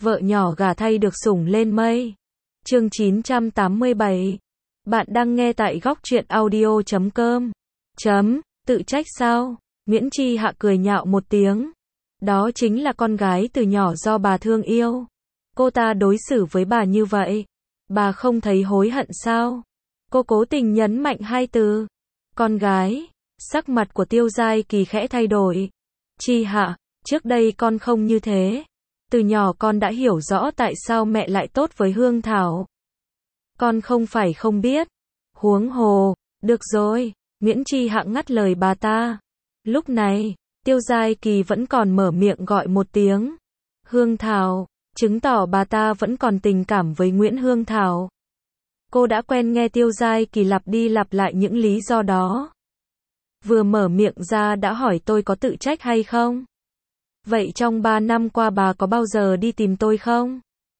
Vợ nhỏ gả thay được sủng lên mây. Chương 987. Bạn đang nghe tại góc truyện audio.com. Tự trách sao? Nguyễn Chi Hạ cười nhạo một tiếng. Đó chính là con gái từ nhỏ do bà thương yêu. Cô ta đối xử với bà như vậy. Bà không thấy hối hận sao? Cô cố tình nhấn mạnh hai từ. Con gái. Sắc mặt của Tiêu Giai Kỳ khẽ thay đổi. Chi Hạ, trước đây con không như thế. Từ nhỏ con đã hiểu rõ tại sao mẹ lại tốt với Hương Thảo. Con không phải không biết. Huống hồ, được rồi, Nguyễn Chi Hạ ngắt lời bà ta. Lúc này, Tiêu Giai Kỳ vẫn còn mở miệng gọi một tiếng. Hương Thảo, chứng tỏ bà ta vẫn còn tình cảm với Nguyễn Hương Thảo. Cô đã quen nghe Tiêu Giai Kỳ lặp đi lặp lại những lý do đó. Vừa mở miệng ra đã hỏi tôi có tự trách hay không? Vậy trong 3 năm qua bà có bao giờ đi tìm tôi không?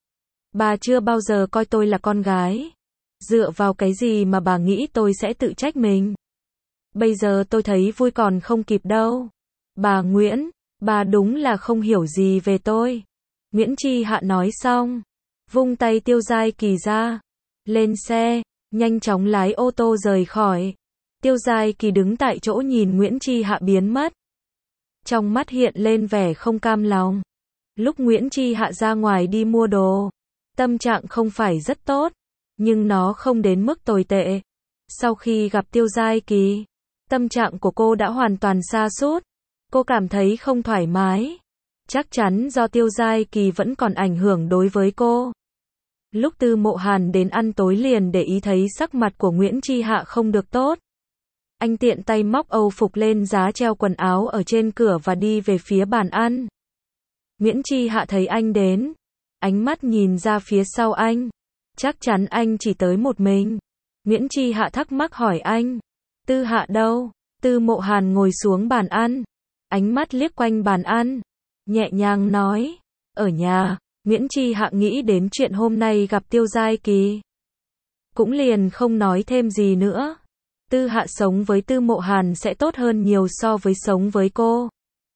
Bà chưa bao giờ coi tôi là con gái. Dựa vào cái gì mà bà nghĩ tôi sẽ tự trách mình? Bây giờ tôi thấy vui còn không kịp đâu. Bà Nguyễn, bà đúng là không hiểu gì về tôi. Nguyễn Chi Hạ nói xong, vung tay Tiêu Giai Kỳ ra. Lên xe, nhanh chóng lái ô tô rời khỏi. Tiêu Giai Kỳ đứng tại chỗ nhìn Nguyễn Chi Hạ biến mất. Trong mắt hiện lên vẻ không cam lòng. Lúc Nguyễn Chi Hạ ra ngoài đi mua đồ, tâm trạng không phải rất tốt, nhưng nó không đến mức tồi tệ. Sau khi gặp Tiêu Giai Kỳ, tâm trạng của cô đã hoàn toàn sa sút. Cô cảm thấy không thoải mái. Chắc chắn do Tiêu Giai Kỳ vẫn còn ảnh hưởng đối với cô. Lúc Tư Mộ Hàn đến ăn tối liền để ý thấy sắc mặt của Nguyễn Chi Hạ không được tốt. Anh tiện tay móc âu phục lên giá treo quần áo ở trên cửa và đi về phía bàn ăn. Nguyễn Chi Hạ thấy anh đến, ánh mắt nhìn ra phía sau anh. Chắc chắn anh chỉ tới một mình. Nguyễn Chi Hạ thắc mắc hỏi anh. Tư Hạ đâu? Tư Mộ Hàn ngồi xuống bàn ăn, ánh mắt liếc quanh bàn ăn, nhẹ nhàng nói. Ở nhà. Nguyễn Chi Hạ nghĩ đến chuyện hôm nay gặp Tiêu Giai Kỳ, cũng liền không nói thêm gì nữa. Tư Hạ sống với Tư Mộ Hàn sẽ tốt hơn nhiều so với sống với cô.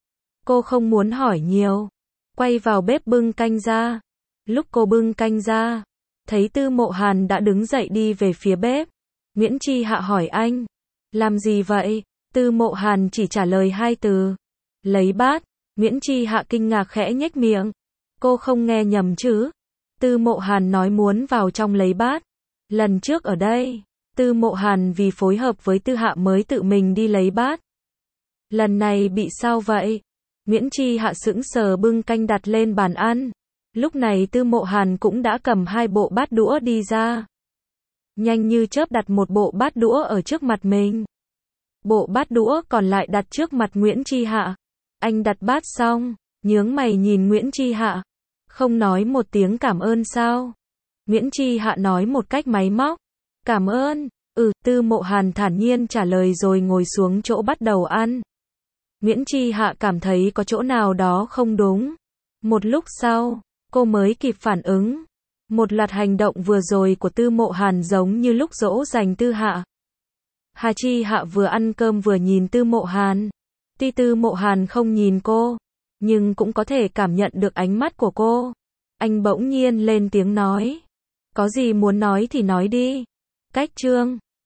Cô không muốn hỏi nhiều. Quay vào bếp bưng canh ra. Lúc cô bưng canh ra, thấy Tư Mộ Hàn đã đứng dậy đi về phía bếp. Nguyễn Chi Hạ hỏi anh. Làm gì vậy? Tư Mộ Hàn chỉ trả lời hai từ. Lấy bát. Nguyễn Chi Hạ kinh ngạc khẽ nhếch miệng. Cô không nghe nhầm chứ? Tư Mộ Hàn nói muốn vào trong lấy bát. Lần trước ở đây, Tư Mộ Hàn vì phối hợp với Tư Hạ mới tự mình đi lấy bát. Lần này bị sao vậy? Nguyễn Chi Hạ sững sờ bưng canh đặt lên bàn ăn. Lúc này Tư Mộ Hàn cũng đã cầm 2 bộ bát đũa đi ra. Nhanh như chớp đặt một bộ bát đũa ở trước mặt mình. Bộ bát đũa còn lại đặt trước mặt Nguyễn Chi Hạ. Anh đặt bát xong, nhướng mày nhìn Nguyễn Chi Hạ. Không nói một tiếng cảm ơn sao? Nguyễn Chi Hạ nói một cách máy móc. Cảm ơn. Tư Mộ Hàn thản nhiên trả lời rồi ngồi xuống chỗ bắt đầu ăn. Nguyễn Chi Hạ cảm thấy có chỗ nào đó không đúng. Một lúc sau, cô mới kịp phản ứng. Một loạt hành động vừa rồi của Tư Mộ Hàn giống như lúc dỗ dành Tư Hạ. Hà Chi Hạ vừa ăn cơm vừa nhìn Tư Mộ Hàn. Tuy Tư Mộ Hàn không nhìn cô, nhưng cũng có thể cảm nhận được ánh mắt của cô. Anh bỗng nhiên lên tiếng nói. Có gì muốn nói thì nói đi. Cách chương